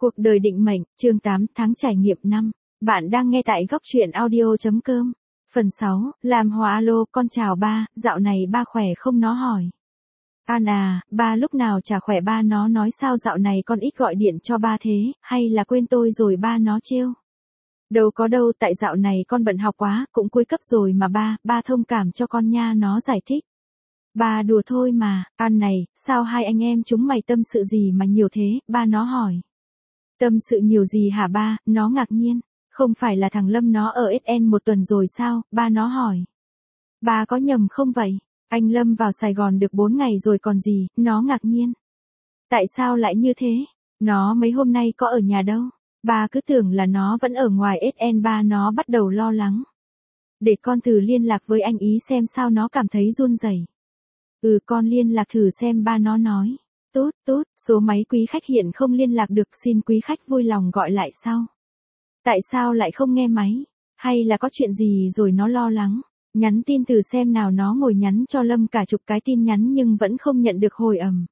Cuộc đời định mệnh, chương 8 tháng trải nghiệm 5. Bạn đang nghe tại góc truyện audio.com. Phần 6, làm hòa alo, con chào ba, dạo này ba khỏe không nó hỏi. An à, ba lúc nào chả khỏe ba nó nói sao dạo này con ít gọi điện cho ba thế, hay là quên tôi rồi ba nó trêu. Đâu có đâu tại dạo này con bận học quá, cũng cuối cấp rồi mà ba thông cảm cho con nha nó giải thích. Ba đùa thôi mà, An này, sao hai anh em chúng mày tâm sự gì mà nhiều thế, ba nó hỏi. Tâm sự nhiều gì hả ba, nó ngạc nhiên. Không phải là thằng Lâm nó ở SN một tuần rồi sao, ba nó hỏi. Ba có nhầm không vậy? Anh Lâm vào Sài Gòn được 4 ngày rồi còn gì, nó ngạc nhiên. Tại sao lại như thế? Nó mấy hôm nay có ở nhà đâu? Ba cứ tưởng là nó vẫn ở ngoài SN, ba nó bắt đầu lo lắng. Để con thử liên lạc với anh ý xem sao, nó cảm thấy run rẩy. Con liên lạc thử xem, ba nó nói. Tốt, số máy quý khách hiện không liên lạc được, xin quý khách vui lòng gọi lại sau. Tại sao lại không nghe máy? Hay là có chuyện gì rồi, nó lo lắng. Nhắn tin thử xem nào, nó ngồi nhắn cho Lâm cả chục cái tin nhắn nhưng vẫn không nhận được hồi âm.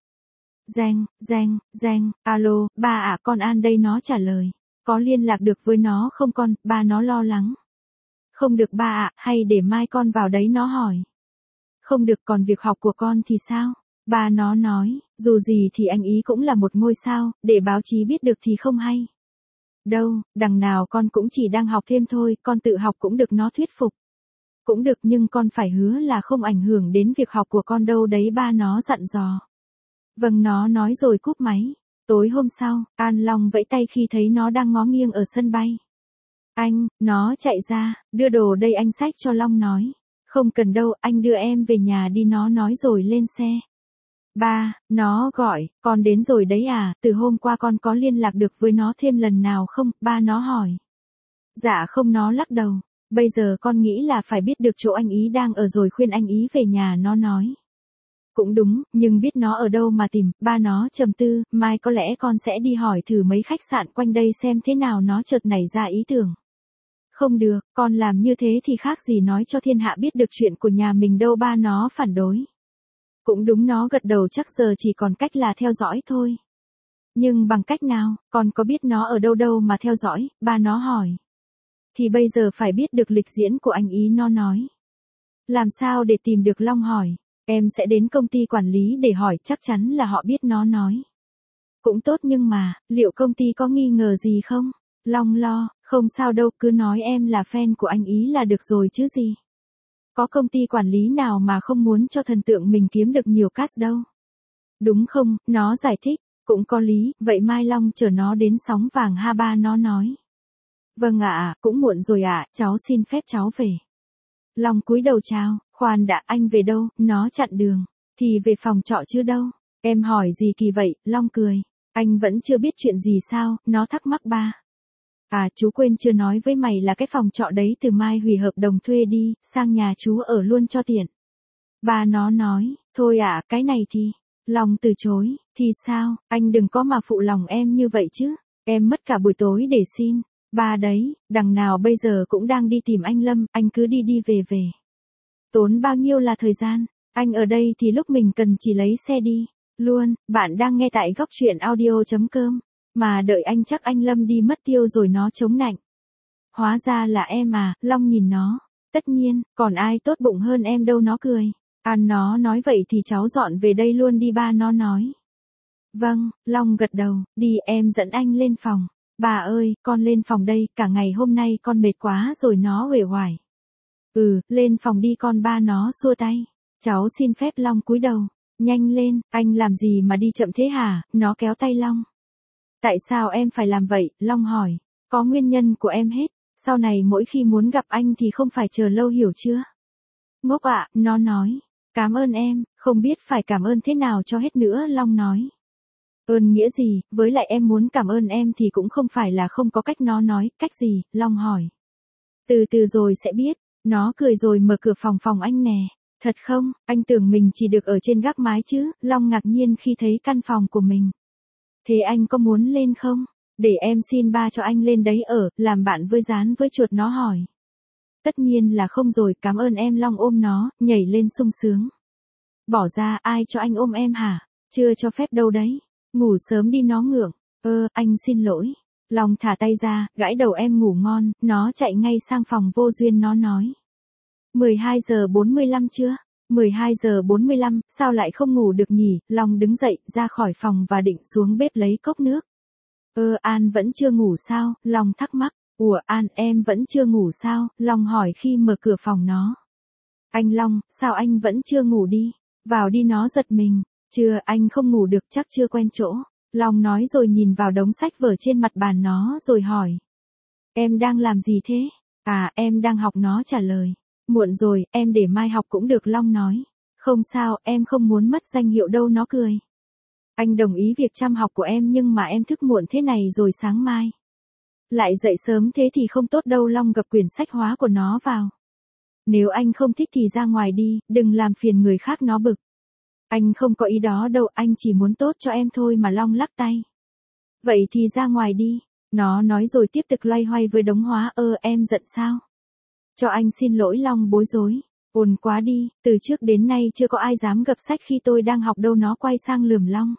Giang, alo, ba ạ, con An đây, nó trả lời. Có liên lạc được với nó không con, ba nó lo lắng. Không được ba ạ, hay để mai con vào đấy, nó hỏi. Không được, còn việc học của con thì sao? Ba nó nói, dù gì thì anh ý cũng là một ngôi sao, để báo chí biết được thì không hay. Đâu, đằng nào con cũng chỉ đang học thêm thôi, con tự học cũng được, nó thuyết phục. Cũng được nhưng con phải hứa là không ảnh hưởng đến việc học của con đâu đấy, ba nó dặn dò. Vâng, nó nói rồi cúp máy. Tối hôm sau, An Long vẫy tay khi thấy nó đang ngó nghiêng ở sân bay. Anh, nó chạy ra, đưa đồ đây anh xách cho Long nói. Không cần đâu, anh đưa em về nhà đi, nó nói rồi lên xe. Ba, nó gọi, con đến rồi đấy à, từ hôm qua con có liên lạc được với nó thêm lần nào không, ba nó hỏi. Dạ không, nó lắc đầu, bây giờ con nghĩ là phải biết được chỗ anh ý đang ở rồi khuyên anh ý về nhà, nó nói. Cũng đúng, nhưng biết nó ở đâu mà tìm, ba nó trầm tư, mai có lẽ con sẽ đi hỏi thử mấy khách sạn quanh đây xem thế nào, nó chợt nảy ra ý tưởng. Không được, con làm như thế thì khác gì nói cho thiên hạ biết được chuyện của nhà mình đâu, ba nó phản đối. Cũng đúng, nó gật đầu, chắc giờ chỉ còn cách là theo dõi thôi. Nhưng bằng cách nào, con có biết nó ở đâu đâu mà theo dõi, ba nó hỏi. Thì bây giờ phải biết được lịch diễn của anh ý, nó nói. Làm sao để tìm được, Long hỏi. Em sẽ đến công ty quản lý để hỏi, chắc chắn là họ biết, nó nói. Cũng tốt nhưng mà, liệu công ty có nghi ngờ gì không? Long lo, không sao đâu, cứ nói em là fan của anh ý là được rồi chứ gì. Có công ty quản lý nào mà không muốn cho thần tượng mình kiếm được nhiều cash đâu. Đúng không, nó giải thích, cũng có lý, vậy mai Long chở nó đến Sóng Vàng ha, ba nó nói. Vâng ạ, cũng muộn rồi ạ, cháu xin phép cháu về. Long cúi đầu chào, khoan đã, anh về đâu, nó chặn đường. Thì về phòng trọ chứ đâu. Em hỏi gì kỳ vậy, Long cười. Anh vẫn chưa biết chuyện gì sao, nó thắc mắc. Ba. À, chú quên chưa nói với mày là cái phòng trọ đấy từ mai hủy hợp đồng thuê đi, sang nhà chú ở luôn cho tiện. Ba nó nói, thôi ạ, cái này thì. Long từ chối, thì sao, anh đừng có mà phụ lòng em như vậy chứ, em mất cả buổi tối để xin. Ba đấy, đằng nào bây giờ cũng đang đi tìm anh Lâm, anh cứ đi về. Tốn bao nhiêu là thời gian, anh ở đây thì lúc mình cần chỉ lấy xe đi. Luôn, bạn đang nghe tại góc truyện audio.com. Mà đợi anh chắc anh Lâm đi mất tiêu rồi, nó chống nạnh. Hóa ra là em à, Long nhìn nó. Tất nhiên, còn ai tốt bụng hơn em đâu, nó cười. An nó nói vậy thì cháu dọn về đây luôn đi, ba nó nói. Vâng, Long gật đầu, đi em dẫn anh lên phòng. Bà ơi, con lên phòng đây, cả ngày hôm nay con mệt quá rồi, nó uể oải. Lên phòng đi con, ba nó xua tay. Cháu xin phép, Long cúi đầu. Nhanh lên, anh làm gì mà đi chậm thế hả, nó kéo tay Long. Tại sao em phải làm vậy, Long hỏi. Có nguyên nhân của em hết, sau này mỗi khi muốn gặp anh thì không phải chờ lâu, hiểu chưa? Ngốc ạ, nó nói. Cảm ơn em, không biết phải cảm ơn thế nào cho hết nữa, Long nói. Ơn nghĩa gì, với lại em muốn cảm ơn em thì cũng không phải là không có cách, nó nói. Cách gì, Long hỏi. Từ từ rồi sẽ biết, nó cười rồi mở cửa phòng anh nè. Thật không, anh tưởng mình chỉ được ở trên gác mái chứ, Long ngạc nhiên khi thấy căn phòng của mình. Thế anh có muốn lên không? Để em xin ba cho anh lên đấy ở, làm bạn với rán với chuột, nó hỏi. Tất nhiên là không rồi, cảm ơn em, Long ôm nó, nhảy lên sung sướng. Bỏ ra, ai cho anh ôm em hả? Chưa cho phép đâu đấy. Ngủ sớm đi, nó ngượng. Anh xin lỗi. Long thả tay ra, gãi đầu em ngủ ngon, nó chạy ngay sang phòng vô duyên nó nói. 12 giờ 45 chưa? 12 giờ 45, sao lại không ngủ được nhỉ? Long đứng dậy, ra khỏi phòng và định xuống bếp lấy cốc nước. An vẫn chưa ngủ sao? Long thắc mắc. Ủa An, em vẫn chưa ngủ sao? Long hỏi khi mở cửa phòng nó. Anh Long, sao anh vẫn chưa ngủ đi? Vào đi nó giật mình. Chưa, anh không ngủ được chắc chưa quen chỗ. Long nói rồi nhìn vào đống sách vở trên mặt bàn nó rồi hỏi. Em đang làm gì thế? À, em đang học nó trả lời. Muộn rồi, em để mai học cũng được Long nói. Không sao, em không muốn mất danh hiệu đâu nó cười. Anh đồng ý việc chăm học của em nhưng mà em thức muộn thế này rồi sáng mai. Lại dậy sớm thế thì không tốt đâu Long gập quyển sách hóa của nó vào. Nếu anh không thích thì ra ngoài đi, đừng làm phiền người khác nó bực. Anh không có ý đó đâu, anh chỉ muốn tốt cho em thôi mà Long lắc tay. Vậy thì ra ngoài đi. Nó nói rồi tiếp tục loay hoay với đống hóa. Em giận sao? Cho anh xin lỗi Long bối rối. Ồn quá đi, từ trước đến nay chưa có ai dám gập sách khi tôi đang học đâu nó quay sang lườm Long.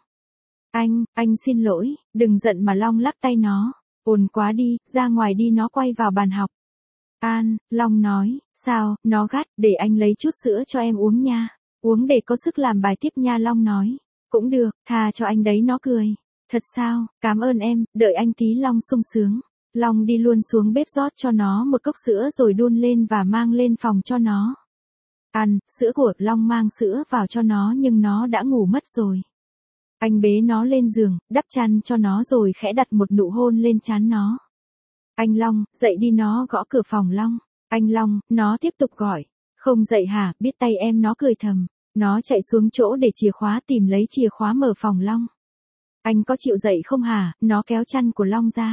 Anh xin lỗi, đừng giận mà Long lắc tay nó. Ồn quá đi, ra ngoài đi nó quay vào bàn học. An, Long nói, sao, nó gắt, để anh lấy chút sữa cho em uống nha. Uống để có sức làm bài tiếp nha Long nói. Cũng được, thà cho anh đấy nó cười. Thật sao, cảm ơn em, đợi anh tí Long sung sướng. Long đi luôn xuống bếp rót cho nó một cốc sữa rồi đun lên và mang lên phòng cho nó. Ăn, sữa của Long mang sữa vào cho nó nhưng nó đã ngủ mất rồi. Anh bế nó lên giường, đắp chăn cho nó rồi khẽ đặt một nụ hôn lên trán nó. Anh Long, dậy đi nó gõ cửa phòng Long. Anh Long, nó tiếp tục gọi. Không dậy hả, biết tay em nó cười thầm. Nó chạy xuống chỗ để chìa khóa tìm lấy chìa khóa mở phòng Long. Anh có chịu dậy không hả, nó kéo chăn của Long ra.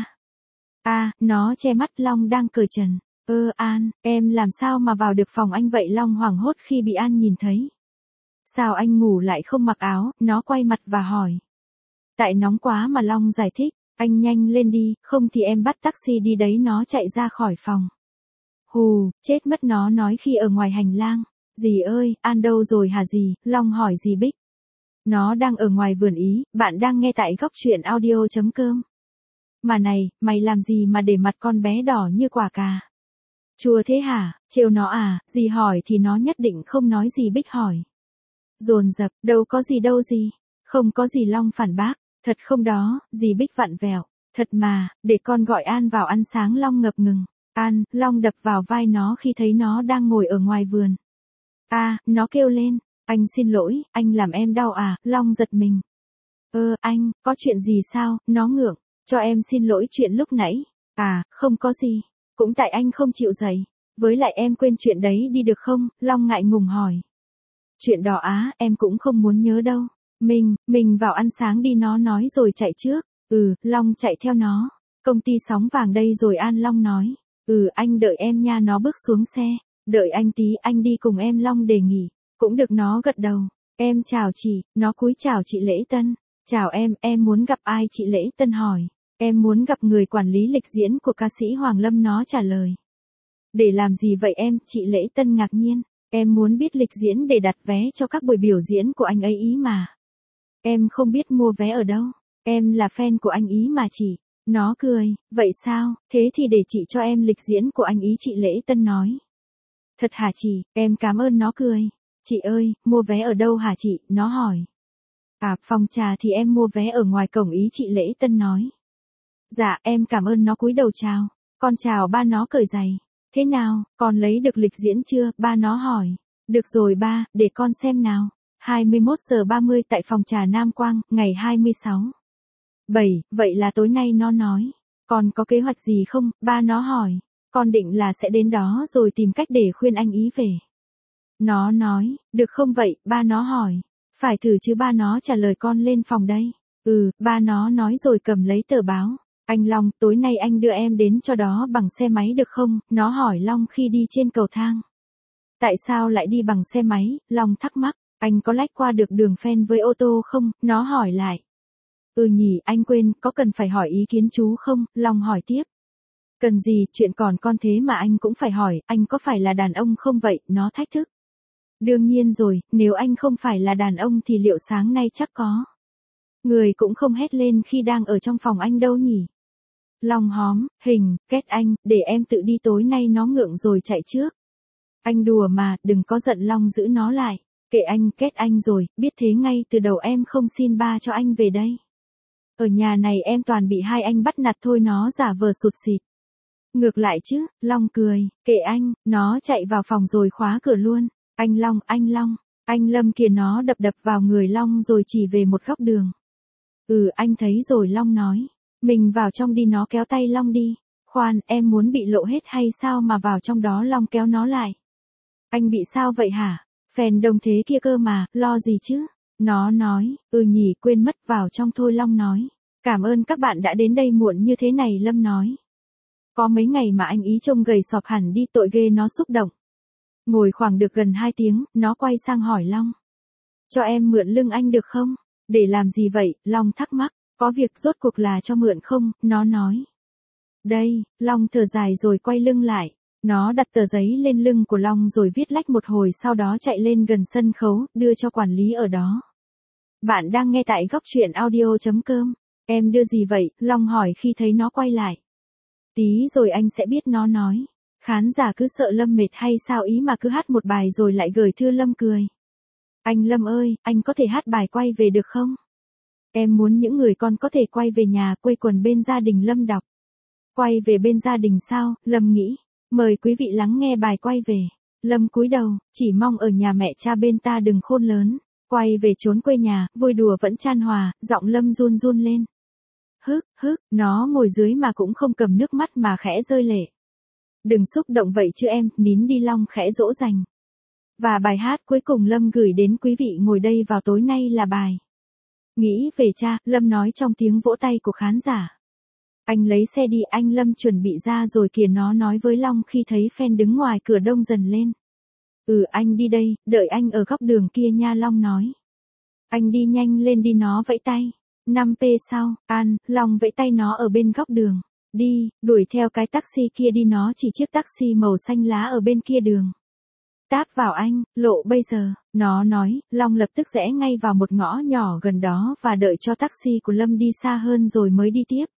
Nó che mắt Long đang cởi trần. An, em làm sao mà vào được phòng anh vậy Long hoảng hốt khi bị An nhìn thấy. Sao anh ngủ lại không mặc áo, nó quay mặt và hỏi. Tại nóng quá mà Long giải thích, anh nhanh lên đi, không thì em bắt taxi đi đấy nó chạy ra khỏi phòng. Hù, chết mất nó nói khi ở ngoài hành lang. Dì ơi, An đâu rồi hả dì, Long hỏi dì Bích. Nó đang ở ngoài vườn ý, bạn đang nghe tại góc truyện audio.com. Mà này, mày làm gì mà để mặt con bé đỏ như quả cà? Chua thế hả, trêu nó à, dì hỏi thì nó nhất định không nói gì Bích hỏi. Dồn dập, đâu có gì đâu dì. Không có gì Long phản bác, thật không đó, dì Bích vặn vẹo. Thật mà, để con gọi An vào ăn sáng Long ngập ngừng. An, Long đập vào vai nó khi thấy nó đang ngồi ở ngoài vườn. Nó kêu lên, anh xin lỗi, anh làm em đau à, Long giật mình. Anh, có chuyện gì sao, nó ngượng, cho em xin lỗi chuyện lúc nãy. Không có gì, cũng tại anh không chịu dậy, với lại em quên chuyện đấy đi được không, Long ngại ngùng hỏi. Chuyện đó em cũng không muốn nhớ đâu. Mình vào ăn sáng đi nó nói rồi chạy trước. Long chạy theo nó. Công ty sóng vàng đây rồi An Long nói. Anh đợi em nha nó bước xuống xe. Đợi anh tí anh đi cùng em Long đề nghị. Cũng được nó gật đầu. Em chào chị, nó cúi chào chị Lễ Tân. Chào em muốn gặp ai chị Lễ Tân hỏi. Em muốn gặp người quản lý lịch diễn của ca sĩ Hoàng Lâm nó trả lời. Để làm gì vậy em, chị Lễ Tân ngạc nhiên. Em muốn biết lịch diễn để đặt vé cho các buổi biểu diễn của anh ấy ý mà. Em không biết mua vé ở đâu. Em là fan của anh ý mà chị. Nó cười, vậy sao, thế thì để chị cho em lịch diễn của anh ý chị Lễ Tân nói. Thật hả chị, em cảm ơn nó cười. Chị ơi, mua vé ở đâu hả chị, nó hỏi. Phòng trà thì em mua vé ở ngoài cổng ý chị Lễ Tân nói. Dạ em cảm ơn nó cúi đầu chào. Con chào ba nó cởi giày. Thế nào, con lấy được lịch diễn chưa, ba nó hỏi. Được rồi ba, để con xem nào. 21 giờ 30 tại phòng trà Nam Quang, ngày 26. 7, vậy là tối nay nó nói. Con có kế hoạch gì không, ba nó hỏi. Con định là sẽ đến đó rồi tìm cách để khuyên anh ý về. Nó nói, được không vậy, ba nó hỏi. Phải thử chứ ba nó trả lời con lên phòng đây. Ba nó nói rồi cầm lấy tờ báo. Anh Long, tối nay anh đưa em đến cho đó bằng xe máy được không? Nó hỏi Long khi đi trên cầu thang. Tại sao lại đi bằng xe máy? Long thắc mắc, anh có lách qua được đường phen với ô tô không? Nó hỏi lại. Nhỉ, anh quên, có cần phải hỏi ý kiến chú không? Long hỏi tiếp. Cần gì, chuyện còn con thế mà anh cũng phải hỏi, anh có phải là đàn ông không vậy? Nó thách thức. Đương nhiên rồi, nếu anh không phải là đàn ông thì liệu sáng nay chắc có Người cũng không hét lên khi đang ở trong phòng anh đâu nhỉ. Long hóm, Hình, kết anh, để em tự đi tối nay nó ngượng rồi chạy trước. Anh đùa mà, đừng có giận Long giữ nó lại. Kệ anh, kết anh rồi, biết thế ngay từ đầu em không xin ba cho anh về đây. Ở nhà này em toàn bị hai anh bắt nạt thôi, nó giả vờ sụt sịt. Ngược lại chứ, Long cười, kệ anh, nó chạy vào phòng rồi khóa cửa luôn. Anh Long, anh Lâm kìa, nó đập vào người Long rồi chỉ về một góc đường. Anh thấy rồi, Long nói. Mình vào trong đi, nó kéo tay Long đi. Khoan, em muốn bị lộ hết hay sao mà vào trong đó? Long kéo nó lại. Anh bị sao vậy hả? Phèn đồng thế kia cơ mà, lo gì chứ? Nó nói, nhỉ, quên mất, vào trong thôi. Long nói. Cảm ơn các bạn đã đến đây muộn như thế này. Lâm nói. Có mấy ngày mà anh ý trông gầy sọp hẳn đi, tội ghê. Nó xúc động. Ngồi khoảng được gần 2 tiếng, nó quay sang hỏi Long. Cho em mượn lưng anh được không? Để làm gì vậy? Long thắc mắc. Có việc, rốt cuộc là cho mượn không? Nó nói. Đây, Long thở dài rồi quay lưng lại. Nó đặt tờ giấy lên lưng của Long rồi viết lách một hồi, sau đó chạy lên gần sân khấu, đưa cho quản lý ở đó. Bạn đang nghe tại góc truyện audio.com. Em đưa gì vậy? Long hỏi khi thấy nó quay lại. Tí rồi anh sẽ biết, nó nói. Khán giả cứ sợ Lâm mệt hay sao ý mà cứ hát một bài rồi lại gửi thư. Lâm cười. Anh Lâm ơi, anh có thể hát bài quay về được không? Em muốn những người con có thể quay về nhà quây quần bên gia đình. Lâm đọc. Quay về bên gia đình sao? Lâm nghĩ. Mời quý vị lắng nghe bài quay về. Lâm cúi đầu, chỉ mong ở nhà mẹ cha bên ta đừng khôn lớn. Quay về chốn quê nhà, vui đùa vẫn chan hòa, giọng Lâm run run lên. Hức, nó ngồi dưới mà cũng không cầm nước mắt mà khẽ rơi lệ. Đừng xúc động vậy chứ em, nín đi. Long khẽ dỗ dành. Và bài hát cuối cùng Lâm gửi đến quý vị ngồi đây vào tối nay là bài Nghĩ về cha. Lâm nói trong tiếng vỗ tay của khán giả. Anh lấy xe đi, anh Lâm chuẩn bị ra rồi kìa, nó nói với Long khi thấy fan đứng ngoài cửa đông dần lên. Anh đi đây, đợi anh ở góc đường kia nha. Long nói. Anh đi nhanh lên đi, nó vẫy tay. 5p sau, Long vẫy tay nó ở bên góc đường. Đi, đuổi theo cái taxi kia đi. Nó chỉ chiếc taxi màu xanh lá ở bên kia đường. Táp vào anh, lộ bây giờ, nó nói. Long lập tức rẽ ngay vào một ngõ nhỏ gần đó và đợi cho taxi của Lâm đi xa hơn rồi mới đi tiếp.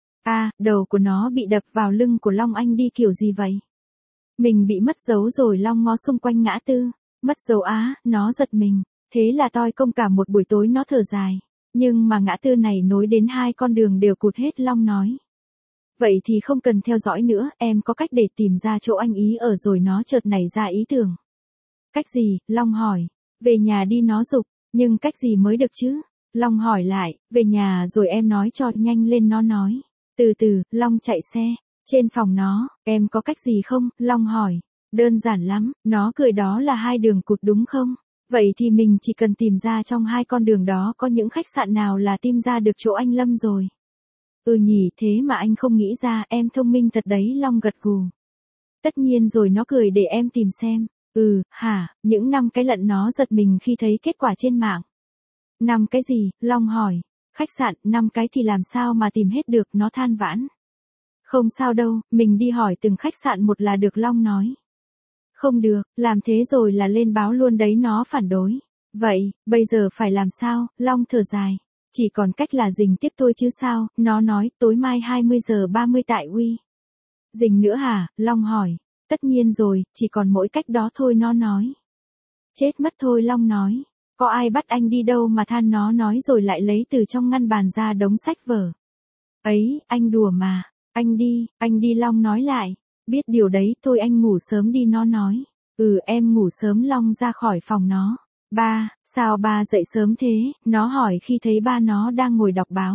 Đầu của nó bị đập vào lưng của Long. Anh đi kiểu gì vậy? Mình bị mất dấu rồi. Long ngó xung quanh ngã tư. Mất dấu á? Nó giật mình. Thế là toi công cả một buổi tối. Nó thở dài. Nhưng mà ngã tư này nối đến 2 con đường đều cụt hết. Long nói. Vậy thì không cần theo dõi nữa, em có cách để tìm ra chỗ anh ý ở rồi. Nó chợt nảy ra ý tưởng. Cách gì? Long hỏi. Về nhà đi, nó giục. Nhưng cách gì mới được chứ? Long hỏi lại. Về nhà rồi em nói cho nhanh lên. Nó nói. Từ từ. Long chạy xe. Trên phòng nó. Em có cách gì không? Long hỏi. Đơn giản lắm. Nó cười. Đó là 2 đường cụt đúng không? Vậy thì mình chỉ cần tìm ra trong 2 con đường đó có những khách sạn nào là tìm ra được chỗ anh Lâm rồi. Nhỉ, thế mà anh không nghĩ ra. Em thông minh thật đấy. Long gật gù. Tất nhiên rồi. Nó cười. Để em tìm xem. Hả? Những 5 cái lận. Nó giật mình khi thấy kết quả trên mạng. 5 cái gì? Long hỏi. Khách sạn, 5 cái thì làm sao mà tìm hết được? Nó than vãn. Không sao đâu, mình đi hỏi từng khách sạn một là được. Long nói. Không được, làm thế rồi là lên báo luôn đấy. Nó phản đối. Vậy, bây giờ phải làm sao? Long thở dài. Chỉ còn cách là rình tiếp thôi chứ sao? Nó nói. Tối mai 20:30 tại Uy. Rình nữa hả? Long hỏi. Tất nhiên rồi, chỉ còn mỗi cách đó thôi. Nó nói. Chết mất thôi. Long nói. Có ai bắt anh đi đâu mà than. Nó nói rồi lại lấy từ trong ngăn bàn ra đống sách vở. Ấy, anh đùa mà. Anh đi. Long nói lại. Biết điều đấy, thôi anh ngủ sớm đi. Nó nói. Em ngủ sớm. Long ra khỏi phòng nó. Ba, sao ba dậy sớm thế? Nó hỏi khi thấy ba nó đang ngồi đọc báo.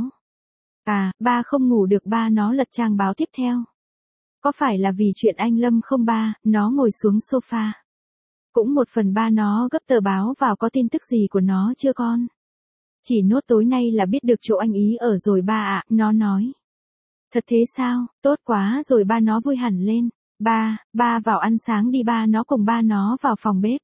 Ba không ngủ được. Ba nó lật trang báo tiếp theo. Có phải là vì chuyện anh Lâm không ba? Nó ngồi xuống sofa. Cũng một phần ba nó gấp tờ báo vào. Có tin tức gì của nó chưa con? Chỉ nốt tối nay là biết được chỗ anh ý ở rồi ba ạ. Nó nói. Thật thế sao? Tốt quá rồi. Ba nó vui hẳn lên. Ba vào ăn sáng đi. Ba nó cùng ba nó vào phòng bếp.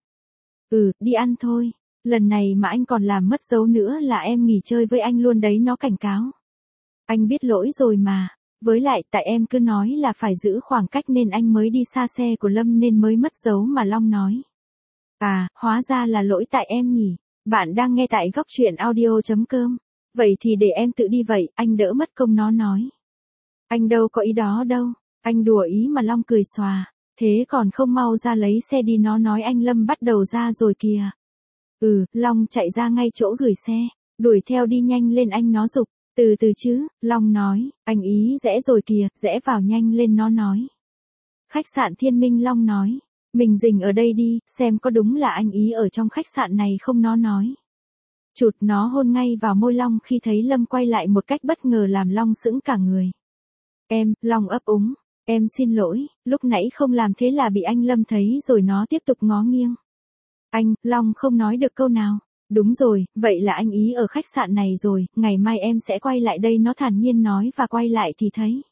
Đi ăn thôi. Lần này mà anh còn làm mất dấu nữa là em nghỉ chơi với anh luôn đấy. Nó cảnh cáo. Anh biết lỗi rồi mà. Với lại tại em cứ nói là phải giữ khoảng cách nên anh mới đi xa xe của Lâm nên mới mất dấu mà. Long nói. Hóa ra là lỗi tại em nhỉ. Bạn đang nghe tại góc truyện audio.com. Vậy thì để em tự đi vậy, anh đỡ mất công, nó nói. Anh đâu có ý đó đâu, anh đùa ý mà. Long cười xòa. Thế còn không mau ra lấy xe đi, nó nói. Anh Lâm bắt đầu ra rồi kìa. Long chạy ra ngay chỗ gửi xe. Đuổi theo đi nhanh lên, anh nó giục. Từ từ chứ, Long nói. Anh ý rẽ rồi kìa, rẽ vào nhanh lên, nó nói. Khách sạn Thiên Minh, Long nói. Mình dừng ở đây đi, xem có đúng là anh ý ở trong khách sạn này không, nó nói. Chụt, nó hôn ngay vào môi Long khi thấy Lâm quay lại một cách bất ngờ làm Long sững cả người. Long ấp úng. Em xin lỗi, lúc nãy không làm thế là bị anh Lâm thấy rồi. Nó tiếp tục ngó nghiêng. Long không nói được câu nào. Đúng rồi, vậy là anh ý ở khách sạn này rồi, ngày mai em sẽ quay lại đây, nó thản nhiên nói, và quay lại thì thấy.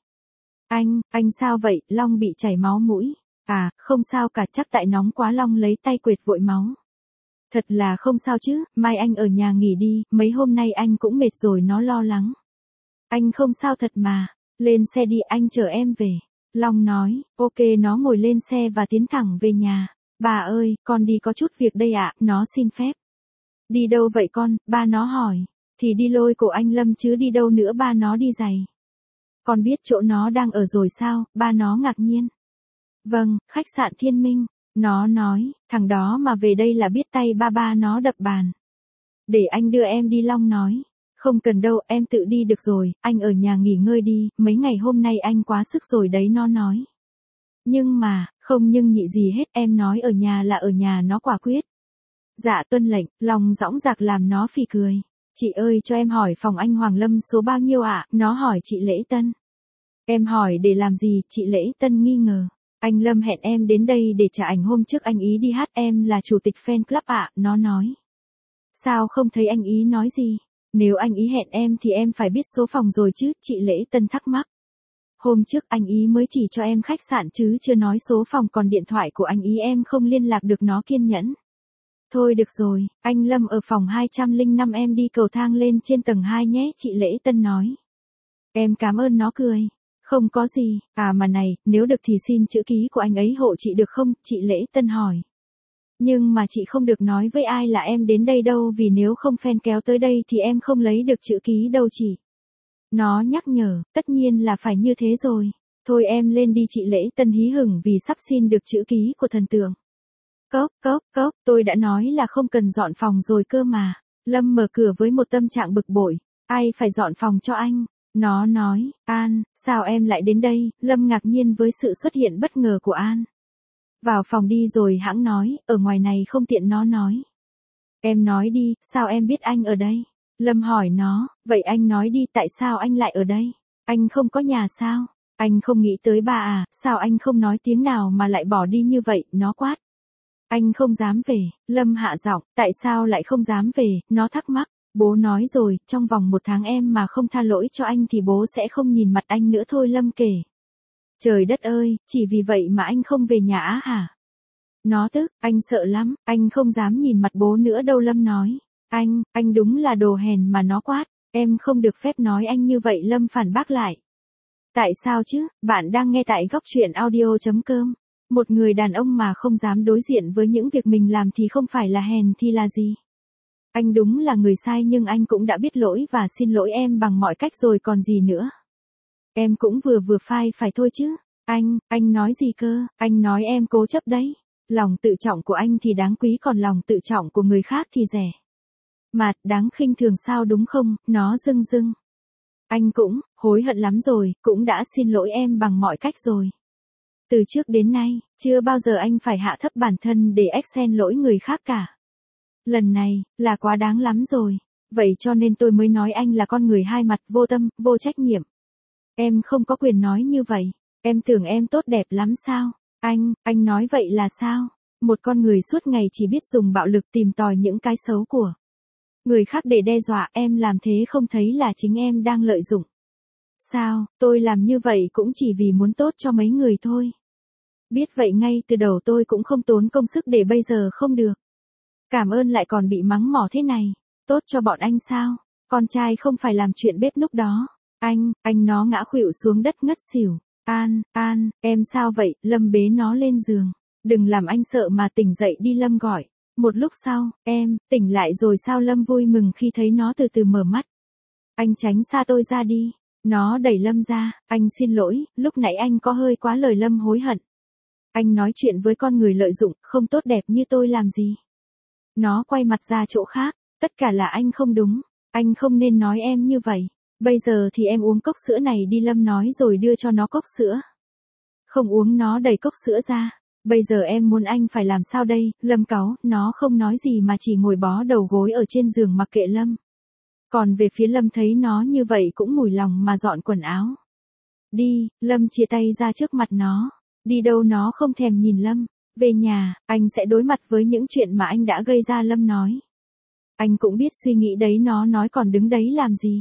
Anh sao vậy? Long bị chảy máu mũi. À, không sao cả, chắc tại nóng quá. Long lấy tay quệt vội máu. Thật là không sao chứ, mai anh ở nhà nghỉ đi, mấy hôm nay anh cũng mệt rồi, nó lo lắng. Anh không sao thật mà, lên xe đi, anh chở em về. Long nói, ok, nó ngồi lên xe và tiến thẳng về nhà. Bà ơi, con đi có chút việc đây ạ, nó xin phép. Đi đâu vậy con? Ba nó hỏi. Thì đi lôi cổ anh Lâm chứ đi đâu nữa, ba nó đi giày. Con biết chỗ nó đang ở rồi sao? Ba nó ngạc nhiên. Vâng, khách sạn Thiên Minh. Nó nói, thằng đó mà về đây là biết tay ba nó đập bàn. Để anh đưa em đi, Long nói. Không cần đâu, em tự đi được rồi, anh ở nhà nghỉ ngơi đi, mấy ngày hôm nay anh quá sức rồi đấy, nó nói. Nhưng mà, không nhưng nhị gì hết, em nói ở nhà là ở nhà, nó quả quyết. Dạ tuân lệnh, Long dõng dạc làm nó phì cười. Chị ơi, cho em hỏi phòng anh Hoàng Lâm số bao nhiêu ạ? Nó hỏi chị Lễ Tân. Em hỏi để làm gì? Chị Lễ Tân nghi ngờ. Anh Lâm hẹn em đến đây để trả ảnh hôm trước anh ý đi hát, em là chủ tịch fan club ạ, nó nói. Sao không thấy anh ý nói gì? Nếu anh ý hẹn em thì em phải biết số phòng rồi chứ, chị Lễ Tân thắc mắc. Hôm trước anh ý mới chỉ cho em khách sạn chứ chưa nói số phòng, còn điện thoại của anh ý em không liên lạc được, nó kiên nhẫn. Thôi được rồi, anh Lâm ở phòng 205, em đi cầu thang lên trên tầng 2 nhé, chị Lễ Tân nói. Em cảm ơn, nó cười. Không có gì, à mà này, nếu được thì xin chữ ký của anh ấy hộ chị được không, chị Lễ Tân hỏi. Nhưng mà chị không được nói với ai là em đến đây đâu, vì nếu không fan kéo tới đây thì em không lấy được chữ ký đâu chị. Nó nhắc nhở, tất nhiên là phải như thế rồi. Thôi em lên đi, chị Lễ Tân hí hửng vì sắp xin được chữ ký của thần tượng. Cốc, tôi đã nói là không cần dọn phòng rồi cơ mà. Lâm mở cửa với một tâm trạng bực bội. Ai phải dọn phòng cho anh? Nó nói, An, sao em lại đến đây? Lâm ngạc nhiên với sự xuất hiện bất ngờ của An. Vào phòng đi rồi hãng nói, ở ngoài này không tiện, nó nói. Em nói đi, sao em biết anh ở đây? Lâm hỏi nó, vậy anh nói đi, tại sao anh lại ở đây? Anh không có nhà sao? Anh không nghĩ tới ba à, sao anh không nói tiếng nào mà lại bỏ đi như vậy, nó quát. Anh không dám về, Lâm hạ giọng, tại sao lại không dám về, nó thắc mắc. Bố nói rồi, trong vòng 1 tháng em mà không tha lỗi cho anh thì bố sẽ không nhìn mặt anh nữa thôi, Lâm kể. Trời đất ơi, chỉ vì vậy mà anh không về nhà á hả? Nó tức, anh sợ lắm, anh không dám nhìn mặt bố nữa đâu, Lâm nói. Anh đúng là đồ hèn mà, nó quát. Em không được phép nói anh như vậy, Lâm phản bác lại. Tại sao chứ, bạn đang nghe tại góc truyện audio.com. Một người đàn ông mà không dám đối diện với những việc mình làm thì không phải là hèn thì là gì? Anh đúng là người sai, nhưng anh cũng đã biết lỗi và xin lỗi em bằng mọi cách rồi còn gì nữa. Em cũng vừa phải thôi chứ. Anh nói gì cơ? Anh nói em cố chấp đấy. Lòng tự trọng của anh thì đáng quý, còn lòng tự trọng của người khác thì rẻ mạt, đáng khinh thường sao, đúng không? Nó dưng. Anh cũng hối hận lắm rồi, cũng đã xin lỗi em bằng mọi cách rồi. Từ trước đến nay, chưa bao giờ anh phải hạ thấp bản thân để xin lỗi người khác cả. Lần này, là quá đáng lắm rồi. Vậy cho nên tôi mới nói anh là con người hai mặt, vô tâm, vô trách nhiệm. Em không có quyền nói như vậy. Em tưởng em tốt đẹp lắm sao? Anh nói vậy là sao? Một con người suốt ngày chỉ biết dùng bạo lực tìm tòi những cái xấu của người khác để đe dọa, em làm thế không thấy là chính em đang lợi dụng. Sao, tôi làm như vậy cũng chỉ vì muốn tốt cho mấy người thôi. Biết vậy ngay từ đầu tôi cũng không tốn công sức để bây giờ không được. Cảm ơn lại còn bị mắng mỏ thế này. Tốt cho bọn anh sao? Con trai không phải làm chuyện bếp núc đó. Anh nó ngã khuỵu xuống đất ngất xỉu. An, em sao vậy? Lâm bế nó lên giường. Đừng làm anh sợ mà, tỉnh dậy đi, Lâm gọi. Một lúc sau, em tỉnh lại rồi sao? Lâm vui mừng khi thấy nó từ từ mở mắt. Anh tránh xa tôi ra đi. Nó đẩy Lâm ra, anh xin lỗi, lúc nãy anh có hơi quá lời. Lâm hối hận. Anh nói chuyện với con người lợi dụng, không tốt đẹp như tôi làm gì. Nó quay mặt ra chỗ khác, tất cả là anh không đúng, anh không nên nói em như vậy. Bây giờ thì em uống cốc sữa này đi. Lâm nói rồi đưa cho nó cốc sữa. Không uống. Nó đẩy cốc sữa ra. Bây giờ em muốn anh phải làm sao đây? Lâm cáu, nó không nói gì mà chỉ ngồi bó đầu gối ở trên giường mặc kệ Lâm. Còn về phía Lâm thấy nó như vậy cũng mủi lòng mà dọn quần áo. Đi, Lâm chia tay ra trước mặt nó. Đi đâu nó không thèm nhìn Lâm. Về nhà, anh sẽ đối mặt với những chuyện mà anh đã gây ra. Lâm nói. Anh cũng biết suy nghĩ đấy. Nó nói còn đứng đấy làm gì.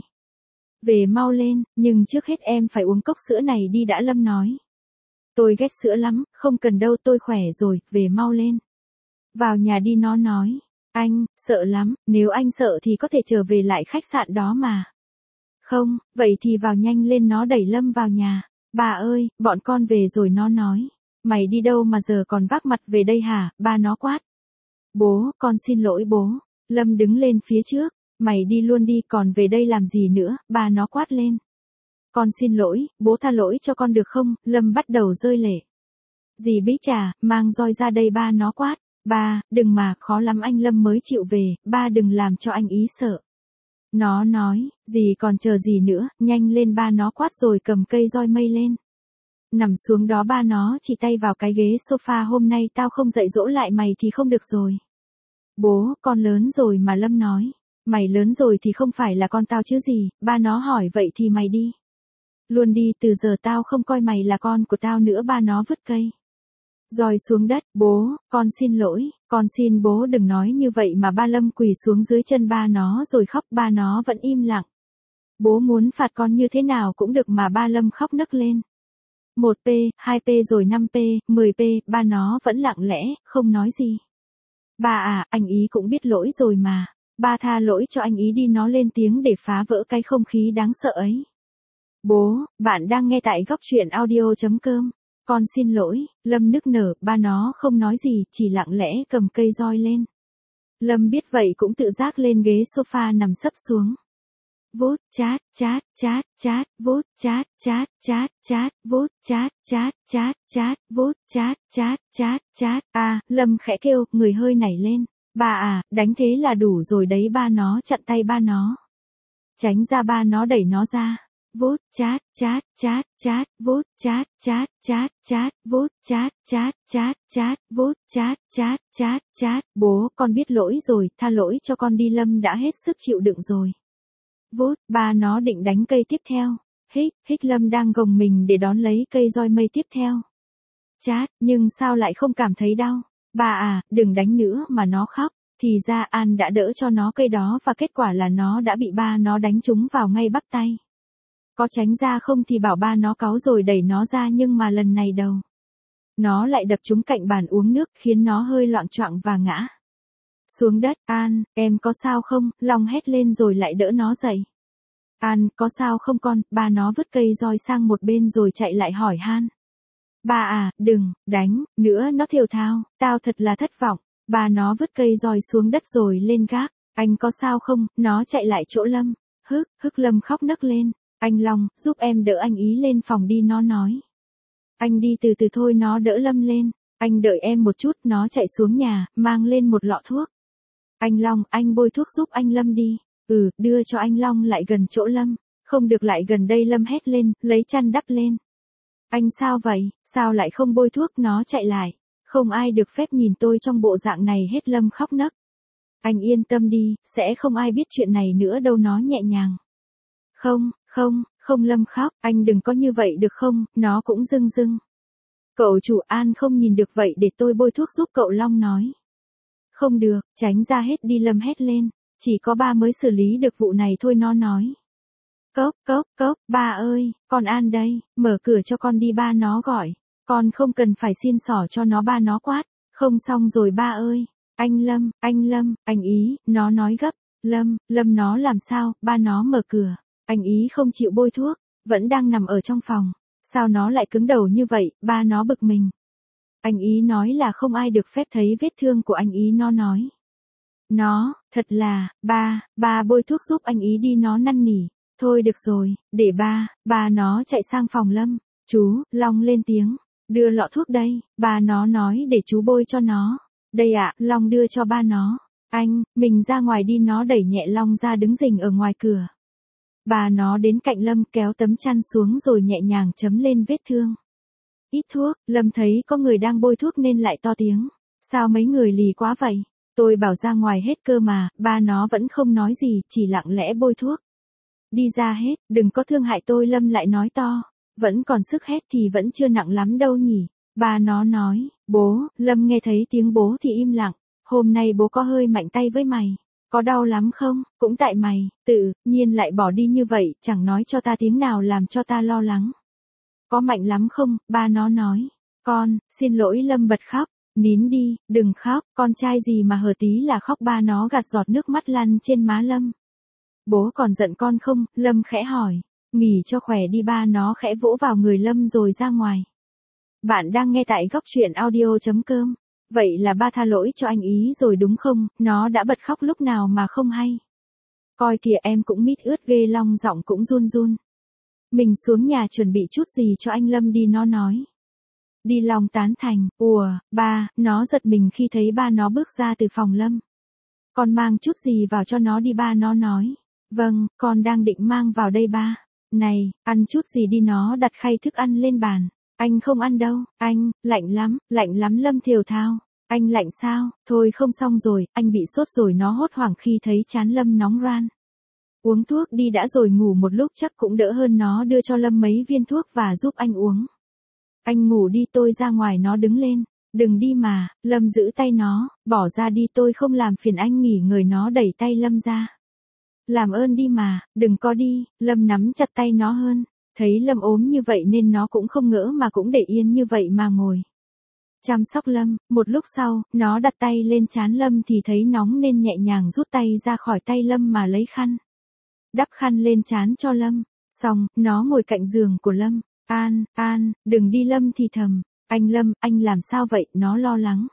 Về mau lên, nhưng trước hết em phải uống cốc sữa này đi đã. Lâm nói. Tôi ghét sữa lắm, không cần đâu tôi khỏe rồi, về mau lên. Vào nhà đi. Nó nói. Anh, sợ lắm, nếu anh sợ thì có thể trở về lại khách sạn đó mà. Không, vậy thì vào nhanh lên. Nó đẩy Lâm vào nhà. Bà ơi, bọn con về rồi. Nó nói. Mày đi đâu mà giờ còn vác mặt về đây hả? Ba nó quát. Bố, con xin lỗi bố. Lâm đứng lên phía trước. Mày đi luôn đi, còn về đây làm gì nữa? Ba nó quát lên. Con xin lỗi, bố tha lỗi cho con được không? Lâm bắt đầu rơi lệ. Dì bí trà, mang roi ra đây. Ba nó quát. Ba, đừng mà, khó lắm anh Lâm mới chịu về, ba đừng làm cho anh ý sợ. Nó nói, dì còn chờ gì nữa, nhanh lên. Ba nó quát rồi cầm cây roi mây lên. Nằm xuống đó. Ba nó chỉ tay vào cái ghế sofa. Hôm nay tao không dạy dỗ lại mày thì không được rồi. Bố, con lớn rồi mà. Lâm nói. Mày lớn rồi thì không phải là con tao chứ gì. Ba nó hỏi vậy thì mày đi luôn đi, từ giờ tao không coi mày là con của tao nữa. Ba nó vứt cây roi xuống đất. Bố, con xin lỗi, con xin bố đừng nói như vậy mà. Ba Lâm quỳ xuống dưới chân ba nó rồi khóc. Ba nó vẫn im lặng. Bố muốn phạt con như thế nào cũng được mà. Ba Lâm khóc nấc lên. 1p, 2p rồi 5p, 10p, ba nó vẫn lặng lẽ, không nói gì. Ba à, anh ý cũng biết lỗi rồi mà. Ba tha lỗi cho anh ý đi. Nó lên tiếng để phá vỡ cái không khí đáng sợ ấy. Bố, bạn đang nghe tại góc truyện audio.com. Con xin lỗi. Lâm nức nở. Ba nó không nói gì, chỉ lặng lẽ cầm cây roi lên. Lâm biết vậy cũng tự giác lên ghế sofa nằm sấp xuống. Vút, chát, chát, chát, chát, vút, chát, chát, chát, chát, vút, chát, chát, chát, chát, vút, chát, chát, chát, chát. À, Lâm khẽ kêu, người hơi nảy lên. Ba à, đánh thế là đủ rồi đấy. Ba nó chặn tay ba nó. Tránh ra. Ba nó đẩy nó ra. Vút, chát, chát, chát, chát, vút, chát, chát, chát, chát, vút, chát, chát, chát, chát, vút, chát, chát, chát, chát. Bố, con biết lỗi rồi, tha lỗi cho con đi. Lâm đã hết sức chịu đựng rồi. Vút, ba nó định đánh cây tiếp theo. Hích Lâm đang gồng mình để đón lấy cây roi mây tiếp theo. Chát, nhưng sao lại không cảm thấy đau? Ba à, đừng đánh nữa mà. Nó khóc. Thì ra An đã đỡ cho nó cây đó và kết quả là nó đã bị ba nó đánh trúng vào ngay bắp tay. Có tránh ra không thì bảo. Ba nó cáu rồi đẩy nó ra, nhưng mà lần này đầu nó lại đập trúng cạnh bàn uống nước khiến nó hơi loạng choạng và ngã xuống đất. An, em có sao không? Long hét lên rồi lại đỡ nó dậy. An, có sao không con? Ba nó vứt cây roi sang một bên rồi chạy lại hỏi han. Ba à, đừng đánh nữa. Nó thều thào. Tao thật là thất vọng. Ba nó vứt cây roi xuống đất rồi lên gác. Anh có sao không? Nó chạy lại chỗ Lâm. Hức Lâm khóc nấc lên. Anh Long, giúp em đỡ anh ý lên phòng đi. Nó nói. Anh đi từ từ thôi. Nó đỡ Lâm lên. Anh đợi em một chút. Nó chạy xuống nhà, mang lên một lọ thuốc. Anh Long, anh bôi thuốc giúp anh Lâm đi. Đưa cho anh Long lại gần chỗ Lâm. Không được lại gần đây. Lâm hét lên, lấy chăn đắp lên. Anh sao vậy? Sao lại không bôi thuốc? Nó chạy lại. Không ai được phép nhìn tôi trong bộ dạng này hết. Lâm khóc nấc. Anh yên tâm đi, sẽ không ai biết chuyện này nữa đâu. Nó nhẹ nhàng. Không Lâm khóc. Anh đừng có như vậy được không? Nó cũng rưng rưng. Cậu chủ. An không nhìn được vậy để tôi bôi thuốc giúp cậu. Long nói. Không được, tránh ra hết đi. Lâm hét lên. Chỉ có ba mới xử lý được vụ này thôi. Nó nói. Cốc, ba ơi, con An đây, mở cửa cho con đi. Ba nó gọi. Con không cần phải xin xỏ cho nó. Ba nó quát. Không xong rồi ba ơi. Anh Lâm, anh ý. Nó nói gấp. Lâm nó làm sao? Ba nó mở cửa. Anh ý không chịu bôi thuốc, vẫn đang nằm ở trong phòng. Sao nó lại cứng đầu như vậy? Ba nó bực mình. Anh ý nói là không ai được phép thấy vết thương của anh ý. Nó nói. Nó, thật là, ba bôi thuốc giúp anh ý đi. Nó năn nỉ. Thôi được rồi, để ba nó chạy sang phòng Lâm. Chú, Long lên tiếng. Đưa lọ thuốc đây, ba nó nói để chú bôi cho nó. Đây ạ, Long đưa cho ba nó. Anh, mình ra ngoài đi, nó đẩy nhẹ Long ra đứng rình ở ngoài cửa. Bà nó đến cạnh Lâm kéo tấm chăn xuống rồi nhẹ nhàng chấm lên vết thương. Ít thuốc, Lâm thấy có người đang bôi thuốc nên lại to tiếng. Sao mấy người lì quá vậy? Tôi bảo ra ngoài hết cơ mà, ba nó vẫn không nói gì, chỉ lặng lẽ bôi thuốc. Đi ra hết, đừng có thương hại tôi, Lâm lại nói to. Vẫn còn sức hét thì vẫn chưa nặng lắm đâu nhỉ. Ba nó nói, bố, Lâm nghe thấy tiếng bố thì im lặng. Hôm nay bố có hơi mạnh tay với mày. Có đau lắm không? Cũng tại mày, tự nhiên lại bỏ đi như vậy, chẳng nói cho ta tiếng nào làm cho ta lo lắng. Có mạnh lắm không? Ba nó nói. Con, xin lỗi, Lâm bật khóc. Nín đi, đừng khóc, con trai gì mà hở tí là khóc. Ba nó gạt giọt nước mắt lăn trên má Lâm. Bố còn giận con không? Lâm khẽ hỏi. Nghỉ cho khỏe đi, ba nó khẽ vỗ vào người Lâm rồi ra ngoài. Bạn đang nghe tại Góc Truyện Audio.com. Vậy là ba tha lỗi cho anh ý rồi đúng không? Nó đã bật khóc lúc nào mà không hay. Coi kìa, em cũng mít ướt ghê, Long giọng cũng run run. Mình xuống nhà chuẩn bị chút gì cho anh Lâm đi, nó nói. Đi, Long tán thành. Ủa, ba, nó giật mình khi thấy ba nó bước ra từ phòng Lâm. Con mang chút gì vào cho nó đi, ba nó nói. Vâng, con đang định mang vào đây ba. Này, ăn chút gì đi, nó đặt khay thức ăn lên bàn. Anh không ăn đâu, anh, lạnh lắm, Lâm thều thào. Anh lạnh sao? Thôi không, xong rồi, anh bị sốt rồi, nó hốt hoảng khi thấy trán Lâm nóng ran. Uống thuốc đi đã rồi ngủ một lúc chắc cũng đỡ hơn, nó đưa cho Lâm mấy viên thuốc và giúp anh uống. Anh ngủ đi, tôi ra ngoài, nó đứng lên. Đừng đi mà, Lâm giữ tay nó, bỏ ra đi, tôi không làm phiền anh nghỉ ngơi, nó đẩy tay Lâm ra. Làm ơn đi mà, đừng có đi, Lâm nắm chặt tay nó hơn. Thấy Lâm ốm như vậy nên nó cũng không ngỡ mà cũng để yên như vậy mà ngồi chăm sóc Lâm. Một lúc sau, nó đặt tay lên trán Lâm thì thấy nóng nên nhẹ nhàng rút tay ra khỏi tay Lâm mà lấy khăn. Đắp khăn lên trán cho Lâm. Xong, nó ngồi cạnh giường của Lâm. An, đừng đi, Lâm thì thầm. Anh Lâm, anh làm sao vậy? Nó lo lắng.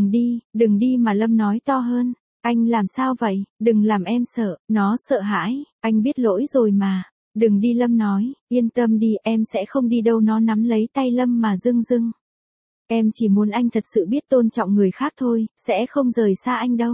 Đừng đi mà, Lâm nói to hơn. Anh làm sao vậy? Đừng làm em sợ. Nó sợ hãi. Anh biết lỗi rồi mà. Đừng đi, Lâm nói. Yên tâm đi, em sẽ không đi đâu. Nó nắm lấy tay Lâm mà rưng rưng. Em chỉ muốn anh thật sự biết tôn trọng người khác thôi, sẽ không rời xa anh đâu.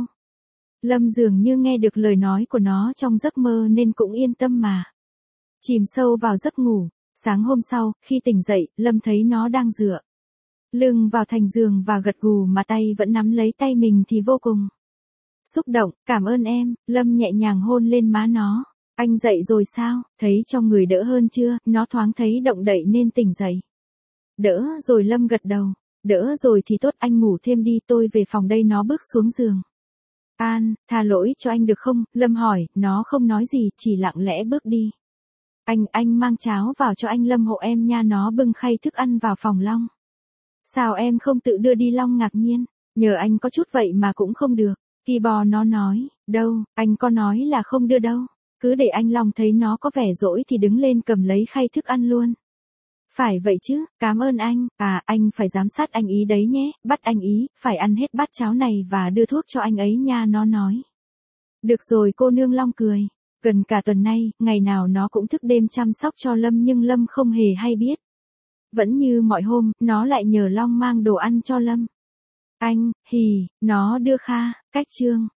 Lâm dường như nghe được lời nói của nó trong giấc mơ nên cũng yên tâm mà. Chìm sâu vào giấc ngủ. Sáng hôm sau, khi tỉnh dậy, Lâm thấy nó đang dựa lưng vào thành giường và gật gù mà tay vẫn nắm lấy tay mình thì vô cùng xúc động. Cảm ơn em, Lâm nhẹ nhàng hôn lên má nó. Anh dậy rồi sao? Thấy trong người đỡ hơn chưa? Nó thoáng thấy động đậy nên tỉnh dậy. Đỡ rồi, Lâm gật đầu. Đỡ rồi thì tốt, anh ngủ thêm đi, tôi về phòng đây. Nó bước xuống giường. An, tha lỗi cho anh được không? Lâm hỏi. Nó không nói gì, chỉ lặng lẽ bước đi. Anh mang cháo vào cho anh Lâm hộ em nha. Nó bưng khay thức ăn vào phòng Long. Sao em không tự đưa đi? Long ngạc nhiên. Nhờ anh có chút vậy mà cũng không được. Kỳ bò, nó nói. Đâu, anh có nói là không đưa đâu. Cứ để anh. Long thấy nó có vẻ dỗi thì đứng lên cầm lấy khay thức ăn luôn. Phải vậy chứ, cảm ơn anh. À, anh phải giám sát anh ý đấy nhé, bắt anh ý phải ăn hết bát cháo này và đưa thuốc cho anh ấy nha. Nó nói. Được rồi cô nương, Long cười. Gần cả tuần nay, ngày nào nó cũng thức đêm chăm sóc cho Lâm nhưng Lâm không hề hay biết. Vẫn như mọi hôm, nó lại nhờ Long mang đồ ăn cho Lâm. Anh, nó đưa Kha, cách chương.